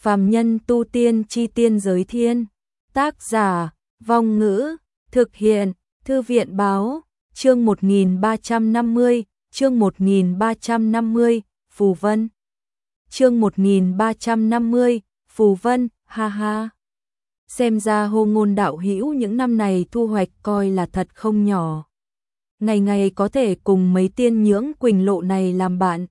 Phàm nhân tu tiên chi tiên giới thiên. Tác giả, Vong Ngữ, thực hiện, Thư viện báo, chương 1350, chương 1350, Phù Vân. Chương 1350, Phù Vân, ha ha. Xem ra Hồ Ngôn đạo hữu những năm này thu hoạch coi là thật không nhỏ. Ngày ngày có thể cùng mấy tiên nhưỡng Quỳnh Lộ này làm bạn,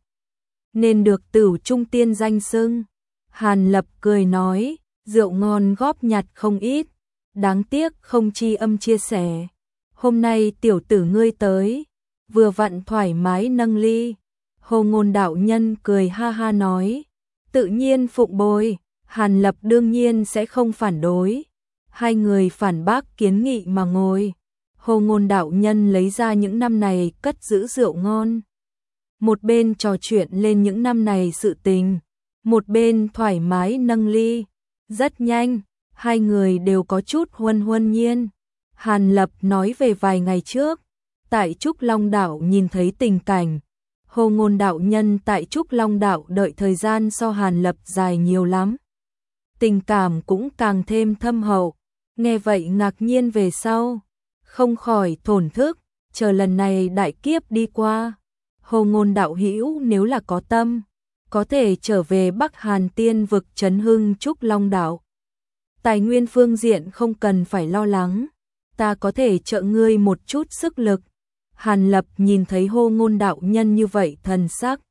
nên được Tửu Trung tiên danh xưng. Hàn Lập cười nói, rượu ngon góp nhặt không ít, đáng tiếc không tri âm chia sẻ. Hôm nay tiểu tử ngươi tới, vừa vặn thoải mái nâng ly. Hồ Ngôn đạo nhân cười ha ha nói, tự nhiên phụng bồi. Hàn Lập đương nhiên sẽ không phản đối. Hai người phản bác kiến nghị mà ngồi. Hồ Ngôn đạo nhân lấy ra những năm này cất giữ rượu ngon. Một bên trò chuyện lên những năm này sự tình, một bên thoải mái nâng ly. Rất nhanh, hai người đều có chút huân nhiên. Hàn Lập nói về vài ngày trước, tại Trúc Long Đảo nhìn thấy tình cảnh. Hồ Ngôn đạo nhân tại Trúc Long Đảo đợi thời gian so Hàn Lập dài nhiều lắm. Tình cảm cũng càng thêm thâm hậu. Nghe vậy ngạc nhiên về sau, không khỏi thổn thức, chờ lần này đại kiếp đi qua. Hồ Ngôn đạo hữu nếu là có tâm, có thể trở về Bắc Hàn Tiên vực trấn hưng Trúc Long Đảo. Tài nguyên phương diện không cần phải lo lắng, ta có thể trợ ngươi một chút sức lực. Hàn Lập nhìn thấy Hồ Ngôn đạo nhân như vậy thần sắc,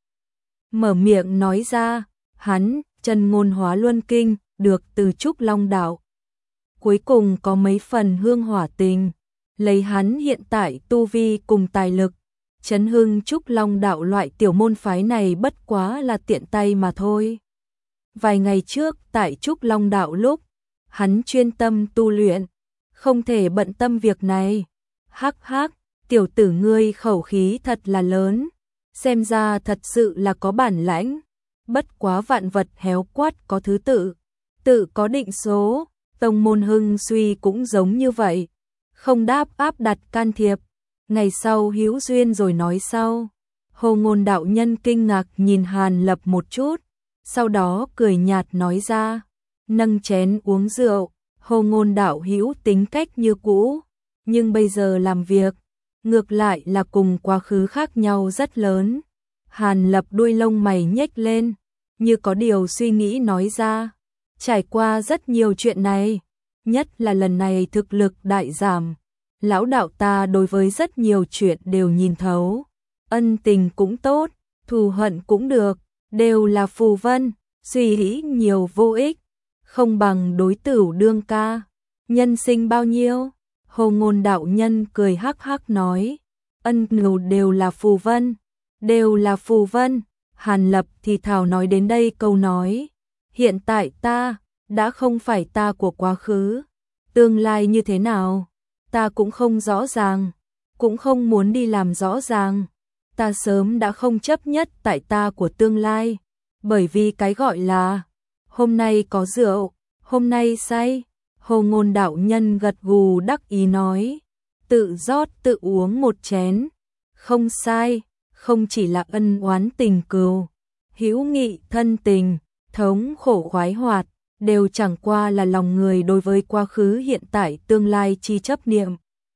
mở miệng nói ra, hắn chân ngôn hóa luân kinh được từ Trúc Long Đảo. Cuối cùng có mấy phần hương hỏa tình, lấy hắn hiện tại tu vi cùng tài lực, trấn hưng Trúc Long Đảo loại tiểu môn phái này bất quá là tiện tay mà thôi. Vài ngày trước tại Trúc Long Đảo lúc, hắn chuyên tâm tu luyện, không thể bận tâm việc này. Hắc hắc, tiểu tử ngươi khẩu khí thật là lớn, xem ra thật sự là có bản lãnh. Bất quá vạn vật héo quát có thứ tự, tự có định số, tông môn hưng suy cũng giống như vậy, không đáp áp đặt can thiệp, ngày sau hữu duyên rồi nói sau. Hồ Ngôn đạo nhân kinh ngạc nhìn Hàn Lập một chút, sau đó cười nhạt nói ra, nâng chén uống rượu. Hồ Ngôn đạo hữu tính cách như cũ, nhưng bây giờ làm việc, ngược lại là cùng quá khứ khác nhau rất lớn. Hàn Lập đuôi lông mày nhếch lên, như có điều suy nghĩ nói ra, trải qua rất nhiều chuyện này, nhất là lần này thực lực đại giảm. Lão đạo ta đối với rất nhiều chuyện đều nhìn thấu, ân tình cũng tốt, thù hận cũng được, đều là phù vân, suy nghĩ nhiều vô ích, không bằng đối tửu đương ca. Nhân sinh bao nhiêu? Hồ Ngôn đạo nhân cười hắc hắc nói, ân ngưu đều là phù vân, đều là phù vân. Hàn Lập thì thào nói đến đây câu nói, hiện tại ta đã không phải ta của quá khứ, tương lai như thế nào ta cũng không rõ ràng, cũng không muốn đi làm rõ ràng. Ta sớm đã không chấp nhất tại ta của tương lai, bởi vì cái gọi là hôm nay có rượu, hôm nay say. Hồ Ngôn đạo nhân gật gù đắc ý nói, tự rót tự uống một chén, không sai, không chỉ là ân oán tình cừu, hữu nghị thân tình, thống khổ khoái hoạt, đều chẳng qua là lòng người đối với quá khứ hiện tại tương lai chi chấp niệm.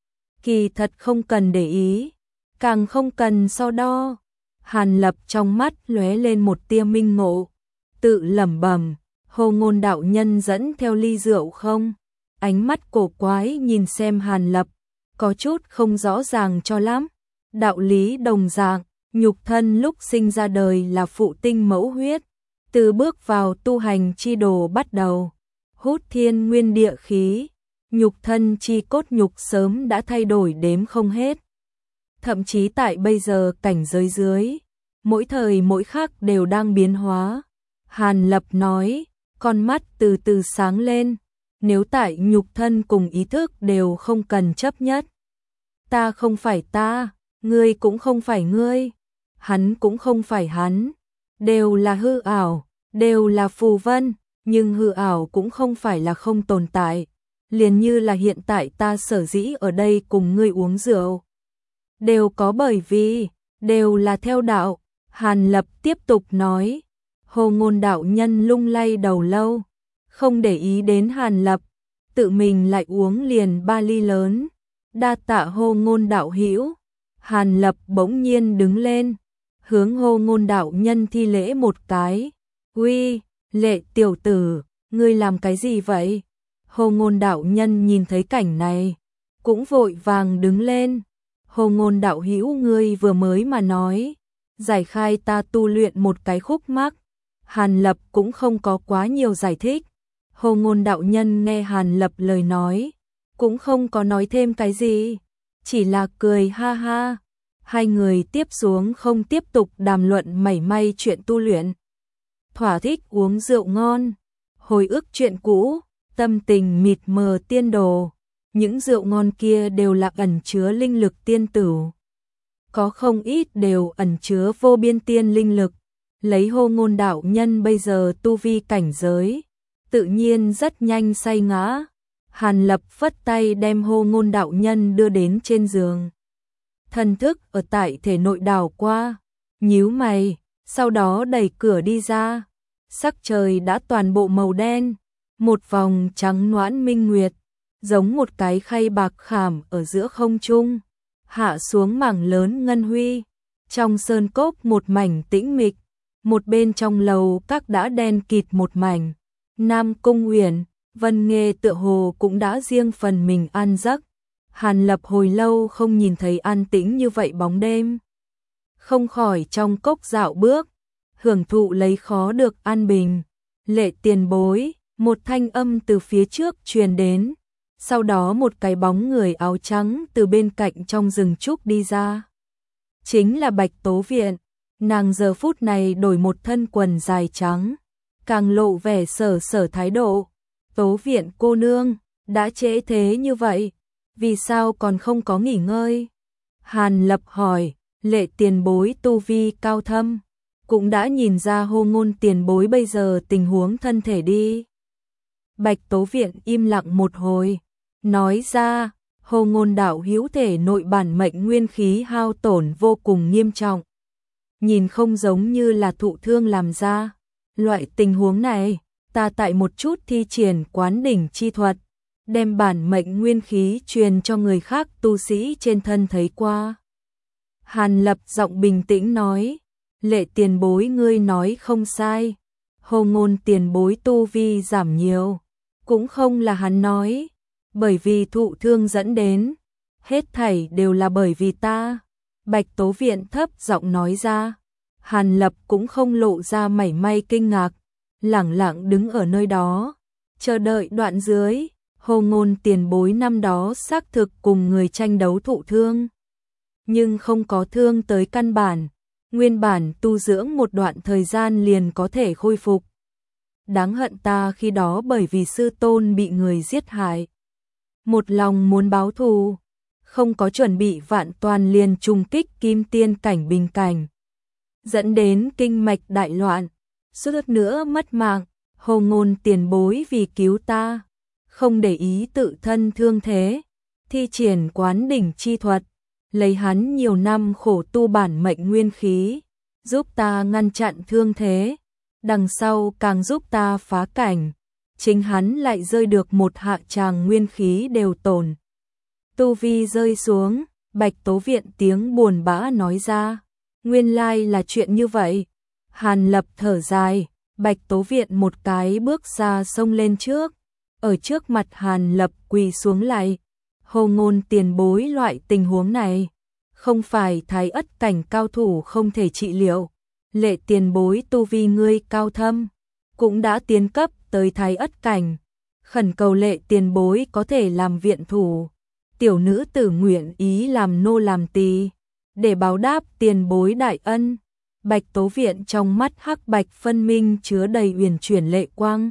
Kỳ thật không cần để ý, càng không cần so đo. Hàn Lập trong mắt lóe lên một tia minh ngộ, tự lẩm bẩm, Hồ Ngôn đạo nhân dẫn theo ly rượu không? Ánh mắt cổ quái nhìn xem Hàn Lập, có chút không rõ ràng cho lắm. Đạo lý đồng dạng, nhục thân lúc sinh ra đời là phụ tinh mẫu huyết, từ bước vào tu hành chi đồ bắt đầu, hút thiên nguyên địa khí, nhục thân chi cốt nhục sớm đã thay đổi đếm không hết. Thậm chí tại bây giờ cảnh giới dưới, mỗi thời mỗi khắc đều đang biến hóa. Hàn Lập nói, con mắt từ từ sáng lên, nếu tại nhục thân cùng ý thức đều không cần chấp nhất. Ta không phải ta, ngươi cũng không phải ngươi, hắn cũng không phải hắn, đều là hư ảo, đều là phù vân, nhưng hư ảo cũng không phải là không tồn tại. Liền như là hiện tại ta sở dĩ ở đây cùng ngươi uống rượu, đều có bởi vì, đều là theo đạo. Hàn Lập tiếp tục nói, Hồ Ngôn đạo nhân lung lay đầu lâu, không để ý đến Hàn Lập, tự mình lại uống liền 3 ly lớn. Đa tạ Hồ Ngôn đạo hữu. Hàn Lập bỗng nhiên đứng lên, hướng Hồ Ngôn đạo nhân thi lễ một cái. Uy, Lệ tiểu tử, ngươi làm cái gì vậy? Hồ Ngôn đạo nhân nhìn thấy cảnh này, cũng vội vàng đứng lên. Hồ Ngôn đạo hữu, ngươi vừa mới mà nói, giải khai ta tu luyện một cái khúc mắc. Hàn Lập cũng không có quá nhiều giải thích. Hồ Ngôn đạo nhân nghe Hàn Lập lời nói, cũng không có nói thêm cái gì, chỉ là cười ha ha. Hai người tiếp xuống không tiếp tục đàm luận mảy may chuyện tu luyện, thỏa thích uống rượu ngon, hồi ức chuyện cũ, tâm tình mịt mờ tiên đồ. Những rượu ngon kia đều là ẩn chứa linh lực tiên tử, có không ít đều ẩn chứa vô biên tiên linh lực. Lấy Hồ Ngôn đạo nhân bây giờ tu vi cảnh giới, tự nhiên rất nhanh say ngã. Hàn Lập phất tay đem Hồ Ngôn đạo nhân đưa đến trên giường. Thần thức ở tại thể nội đảo qua, nhíu mày, sau đó đẩy cửa đi ra. Sắc trời đã toàn bộ màu đen, một vòng trắng noãn minh nguyệt, giống một cái khay bạc khảm ở giữa không trung, hạ xuống mảng lớn ngân huy. Trong sơn cốc một mảnh tĩnh mịch, một bên trong lầu các đã đen kịt một mảnh. Nam Cung Uyển, Vân Nghê tựa hồ cũng đã riêng phần mình an giấc. Hàn Lập hồi lâu không nhìn thấy an tĩnh như vậy bóng đêm, không khỏi trong cốc dạo bước, hưởng thụ lấy khó được an bình. Lệ tiền bối, một thanh âm từ phía trước truyền đến, sau đó một cái bóng người áo trắng từ bên cạnh trong rừng trúc đi ra. Chính là Bạch Tố Viện. Nàng giờ phút này đổi một thân quần dài trắng, càng lộ vẻ sở sở thái độ. Tố Viện cô nương, đã trễ thế như vậy, vì sao còn không có nghỉ ngơi? Hàn Lập hỏi. Lệ tiền bối tu vi cao thâm, cũng đã nhìn ra Hồ Ngôn tiền bối bây giờ tình huống thân thể đi. Bạch Tố Viện im lặng một hồi, nói ra, Hồ Ngôn đạo hữu thể nội bản mệnh nguyên khí hao tổn vô cùng nghiêm trọng, nhìn không giống như là thụ thương làm ra. Loại tình huống này, ta tại một chút thi triển quán đỉnh chi thuật, đem bản mệnh nguyên khí truyền cho người khác tu sĩ trên thân thấy qua. Hàn Lập giọng bình tĩnh nói, Lệ tiền bối ngươi nói không sai, Hồ Ngôn tiền bối tu vi giảm nhiều, cũng không là hắn nói, bởi vì thụ thương dẫn đến, hết thảy đều là bởi vì ta. Bạch Tố Viện thấp giọng nói ra. Hàn Lập cũng không lộ ra mảy may kinh ngạc, lẳng lặng đứng ở nơi đó, chờ đợi đoạn dưới. Hồ Ngôn tiền bối năm đó xác thực cùng người tranh đấu thụ thương, nhưng không có thương tới căn bản, nguyên bản tu dưỡng một đoạn thời gian liền có thể khôi phục. Đáng hận ta khi đó bởi vì sư tôn bị người giết hại, một lòng muốn báo thù, không có chuẩn bị vạn toàn liền trùng kích kim tiên cảnh bình cảnh, dẫn đến kinh mạch đại loạn, suýt nữa mất mạng. Hồ Ngôn tiền bối vì cứu ta, không để ý tự thân thương thế, thi triển quán đỉnh chi thuật, lấy hắn nhiều năm khổ tu bản mệnh nguyên khí, giúp ta ngăn chặn thương thế, đằng sau càng giúp ta phá cảnh, chính hắn lại rơi được một hạ tràng nguyên khí đều tổn. Tu vi rơi xuống, Bạch Tố Viện tiếng buồn bã nói ra, nguyên lai là chuyện như vậy. Hàn Lập thở dài, Bạch Tố Viện một cái bước ra xông lên trước, ở trước mặt Hàn Lập quỳ xuống lại. Hồ Ngôn tiền bối, loại tình huống này, không phải thái ất cảnh cao thủ không thể trị liệu. Lệ tiền bối tu vi ngươi cao thâm, cũng đã tiến cấp tới thái ất cảnh, khẩn cầu Lệ tiền bối có thể làm viện thủ. Tiểu nữ tử nguyện ý làm nô làm tỳ, để báo đáp tiền bối đại ân. Bạch Tố Viện trong mắt hắc bạch phân minh chứa đầy uyển chuyển lệ quang,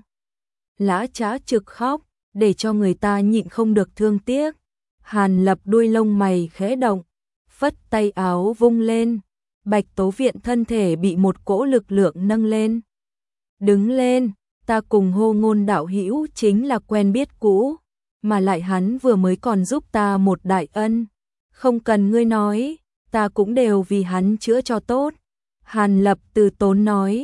lã chã trực khóc, để cho người ta nhịn không được thương tiếc. Hàn Lập đuôi lông mày khẽ động, phất tay áo vung lên, Bạch Tố Viện thân thể bị một cỗ lực lượng nâng lên. Đứng lên, ta cùng Hồ Ngôn đạo hữu chính là quen biết cũ, mà lại hắn vừa mới còn giúp ta một đại ân, không cần ngươi nói, ta cũng đều vì hắn chữa cho tốt. Hàn Lập từ tốn nói,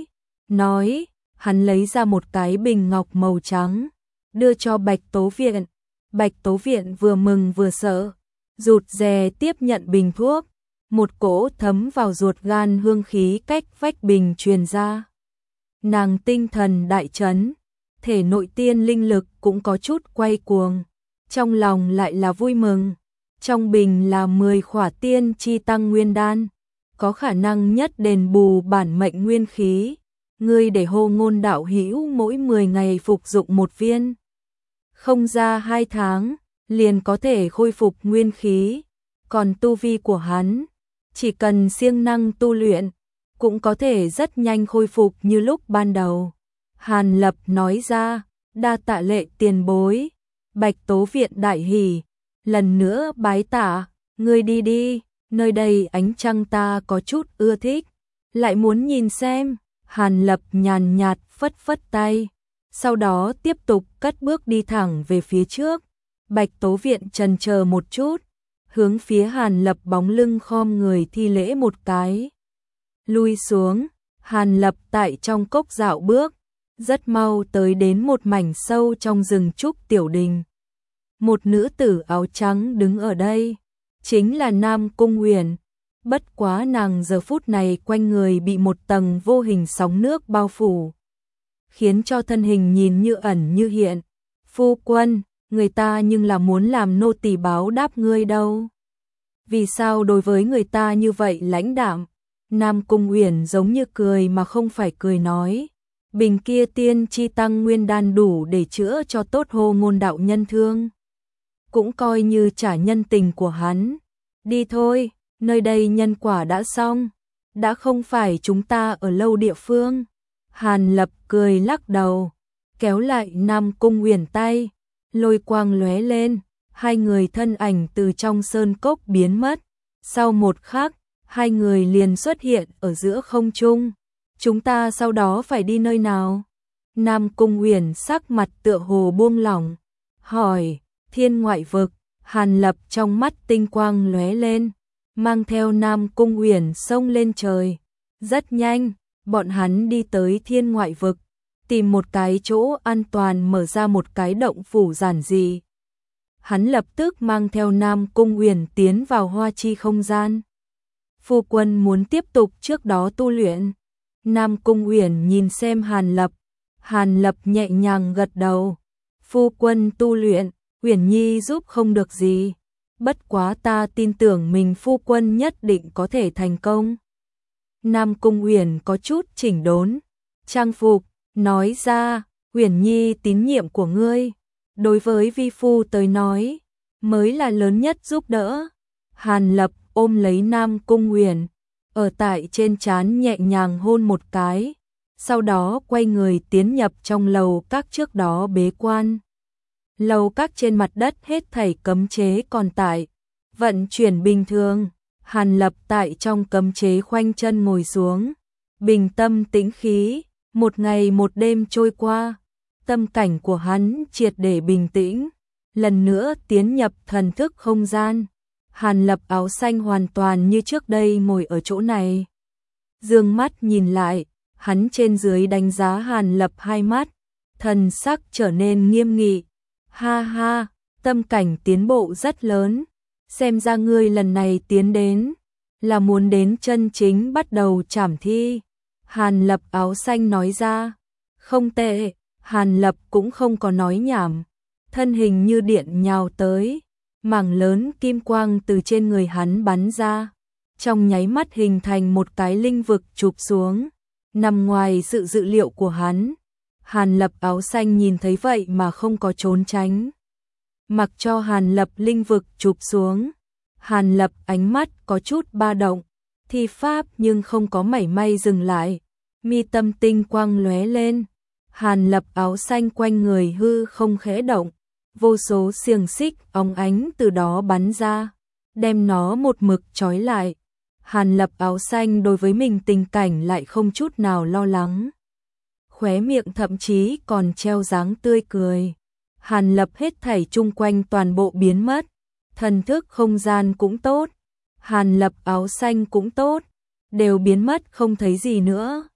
nói, hắn lấy ra một cái bình ngọc màu trắng, đưa cho Bạch Tố Viện. Bạch Tố Viện vừa mừng vừa sợ, rụt rè tiếp nhận bình thuốc, một cỗ thấm vào ruột gan hương khí cách vách bình truyền ra. Nàng tinh thần đại chấn, thể nội tiên linh lực cũng có chút quay cuồng, trong lòng lại là vui mừng. Trong bình là 10 khỏa tiên chi tăng nguyên đan, có khả năng nhất đền bù bản mệnh nguyên khí. Ngươi để Hô Ngôn đạo hữu mỗi 10 ngày phục dụng một viên, không ra 2 tháng, liền có thể khôi phục nguyên khí. Còn tu vi của hắn, chỉ cần siêng năng tu luyện, cũng có thể rất nhanh khôi phục như lúc ban đầu. Hàn Lập nói ra, đa tạ Lệ tiền bối. Bạch Tố Viện đại hỉ, lần nữa bái tạ, ngươi đi đi, nơi đây ánh trăng ta có chút ưa thích, lại muốn nhìn xem. Hàn Lập nhàn nhạt phất phất tay, sau đó tiếp tục cất bước đi thẳng về phía trước. Bạch Tố Viện chần chờ một chút, hướng phía Hàn Lập bóng lưng khom người thi lễ một cái. Lui xuống, Hàn Lập tại trong cốc dạo bước, rất mau tới đến một mảnh sâu trong rừng trúc tiểu đình. Một nữ tử áo trắng đứng ở đây, chính là Nam Cung Uyển. Bất quá nàng giờ phút này quanh người bị một tầng vô hình sóng nước bao phủ, khiến cho thân hình nhìn như ẩn như hiện. Phu quân, người ta nhưng là muốn làm nô tỳ báo đáp ngươi đâu. Vì sao đối với người ta như vậy lãnh đạm? Nam Cung Uyển giống như cười mà không phải cười nói. Bình kia tiên chi tăng nguyên đan đủ để chữa cho tốt Hô Ngôn đạo nhân thương, cũng coi như trả nhân tình của hắn. Đi thôi, nơi đây nhân quả đã xong, đã không phải chúng ta ở lâu địa phương. Hàn Lập cười lắc đầu, kéo lại Nam Cung Uyển tay, lôi quang lóe lên, hai người thân ảnh từ trong sơn cốc biến mất. Sau một khắc, hai người liền xuất hiện ở giữa không trung. Chúng ta sau đó phải đi nơi nào? Nam Cung Uyển sắc mặt tựa hồ buông lỏng, hỏi. Thiên Ngoại Vực. Hàn Lập trong mắt tinh quang lóe lên, mang theo Nam Cung Uyển xông lên trời. Rất nhanh, bọn hắn đi tới Thiên Ngoại Vực, tìm một cái chỗ an toàn mở ra một cái động phủ giản dị. Hắn lập tức mang theo Nam Cung Uyển tiến vào hoa chi không gian. Phu quân muốn tiếp tục trước đó tu luyện. Nam Cung Uyển nhìn xem Hàn Lập. Hàn Lập nhẹ nhàng gật đầu. Phu quân tu luyện, Uyển Nhi giúp không được gì. Bất quá ta tin tưởng mình phu quân nhất định có thể thành công. Nam Cung Uyển có chút chỉnh đốn, trang phục, nói ra, Uyển Nhi tín nhiệm của ngươi, đối với vi phu tới nói, mới là lớn nhất giúp đỡ. Hàn Lập ôm lấy Nam Cung Uyển, ở tại trên trán nhẹ nhàng hôn một cái, sau đó quay người tiến nhập trong lầu các trước đó bế quan. Lầu các trên mặt đất hết thảy cấm chế còn tại, vận chuyển bình thường. Hàn Lập tại trong cấm chế khoanh chân ngồi xuống, bình tâm tĩnh khí. Một ngày một đêm trôi qua, tâm cảnh của hắn triệt để bình tĩnh, lần nữa tiến nhập thần thức không gian. Hàn Lập áo xanh hoàn toàn như trước đây ngồi ở chỗ này. Dương mắt nhìn lại, hắn trên dưới đánh giá Hàn Lập hai mắt, thần sắc trở nên nghiêm nghị. Ha ha, tâm cảnh tiến bộ rất lớn, xem ra ngươi lần này tiến đến là muốn đến chân chính bắt đầu trảm thi. Hàn Lập áo xanh nói ra. Không tệ. Hàn Lập cũng không có nói nhảm, thân hình như điện nhào tới, mảng lớn kim quang từ trên người hắn bắn ra, trong nháy mắt hình thành một cái linh vực chụp xuống, nằm ngoài sự dự liệu của hắn. Hàn Lập áo xanh nhìn thấy vậy mà không có trốn tránh, mặc cho Hàn Lập linh vực chụp xuống. Hàn Lập ánh mắt có chút ba động, thi pháp nhưng không có mảy may dừng lại, mi tâm tinh quang lóe lên. Hàn Lập áo xanh quanh người hư không khẽ động, vô số xiềng xích óng ánh từ đó bắn ra, đem nó một mực trói lại. Hàn Lập áo xanh đối với mình tình cảnh lại không chút nào lo lắng, khóe miệng thậm chí còn treo dáng tươi cười. Hàn Lập hết thảy chung quanh toàn bộ biến mất, thần thức không gian cũng tốt, Hàn Lập áo xanh cũng tốt, đều biến mất không thấy gì nữa.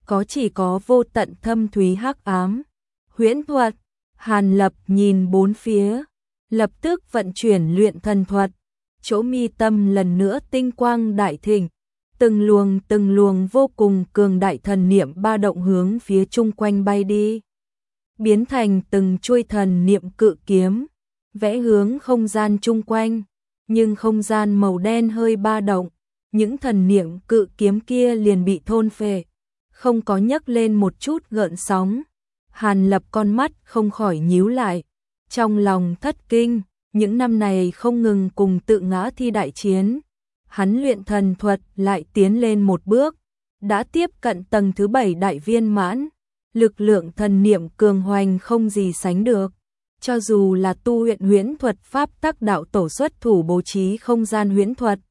chỉ có vô tận thâm thúy hắc ám. Huyễn thuật, Hàn Lập nhìn bốn phía, lập tức vận chuyển luyện thần thuật, chỗ mi tâm lần nữa tinh quang đại thịnh, từng luồng vô cùng cường đại thần niệm ba động hướng phía chung quanh bay đi, biến thành từng chuôi thần niệm cự kiếm, vẽ hướng không gian chung quanh, nhưng không gian màu đen hơi ba động, những thần niệm cự kiếm kia liền bị thôn phệ, không có nhấc lên một chút gợn sóng. Hàn Lập con mắt không khỏi nhíu lại, trong lòng thất kinh, những năm này không ngừng cùng tự ngã thi đại chiến, hắn luyện thần thuật lại tiến lên một bước, đã tiếp cận tầng thứ 7 đại viên mãn, lực lượng thần niệm cường hoành không gì sánh được. Cho dù là tu luyện huyễn thuật pháp tắc đạo tổ xuất thủ bố trí không gian huyễn thuật,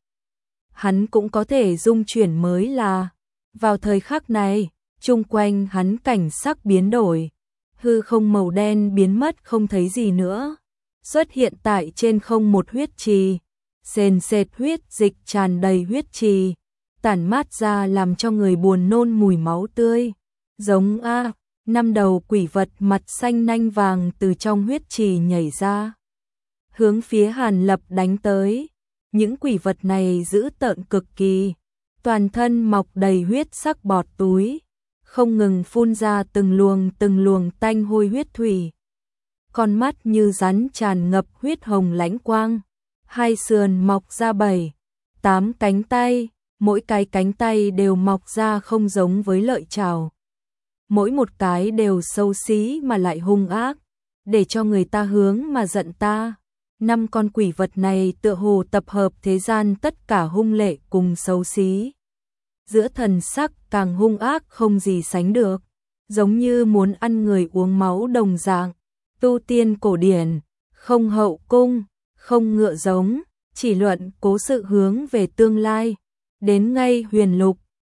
hắn cũng có thể dung chuyển mới là. Vào thời khắc này, chung quanh hắn cảnh sắc biến đổi, hư không màu đen biến mất không thấy gì nữa. Xuất hiện tại trên không một huyết trì, sền sệt huyết dịch tràn đầy huyết trì, tản mát ra làm cho người buồn nôn mùi máu tươi. Giống năm đầu quỷ vật mặt xanh nanh vàng từ trong huyết trì nhảy ra, hướng phía Hàn Lập đánh tới. Những quỷ vật này dữ tợn cực kỳ, toàn thân mọc đầy huyết sắc bọt túi, không ngừng phun ra từng luồng tanh hôi huyết thủy. Con mắt như rắn tràn ngập huyết hồng lãnh quang, hai sườn mọc ra 7, 8 cánh tay, mỗi cái cánh tay đều mọc ra không giống với lợi chảo. Mỗi một cái đều xấu xí mà lại hung ác, để cho người ta hướng mà giận ta. 5 con quỷ vật này tựa hồ tập hợp thế gian tất cả hung lệ cùng xấu xí. Giữa thần sắc càng hung ác không gì sánh được, giống như muốn ăn người uống máu đồng dạng. Tu tiên cổ điển, không hậu cung, không ngựa giống, chỉ luận cố sự hướng về tương lai. Đến ngay huyền lục,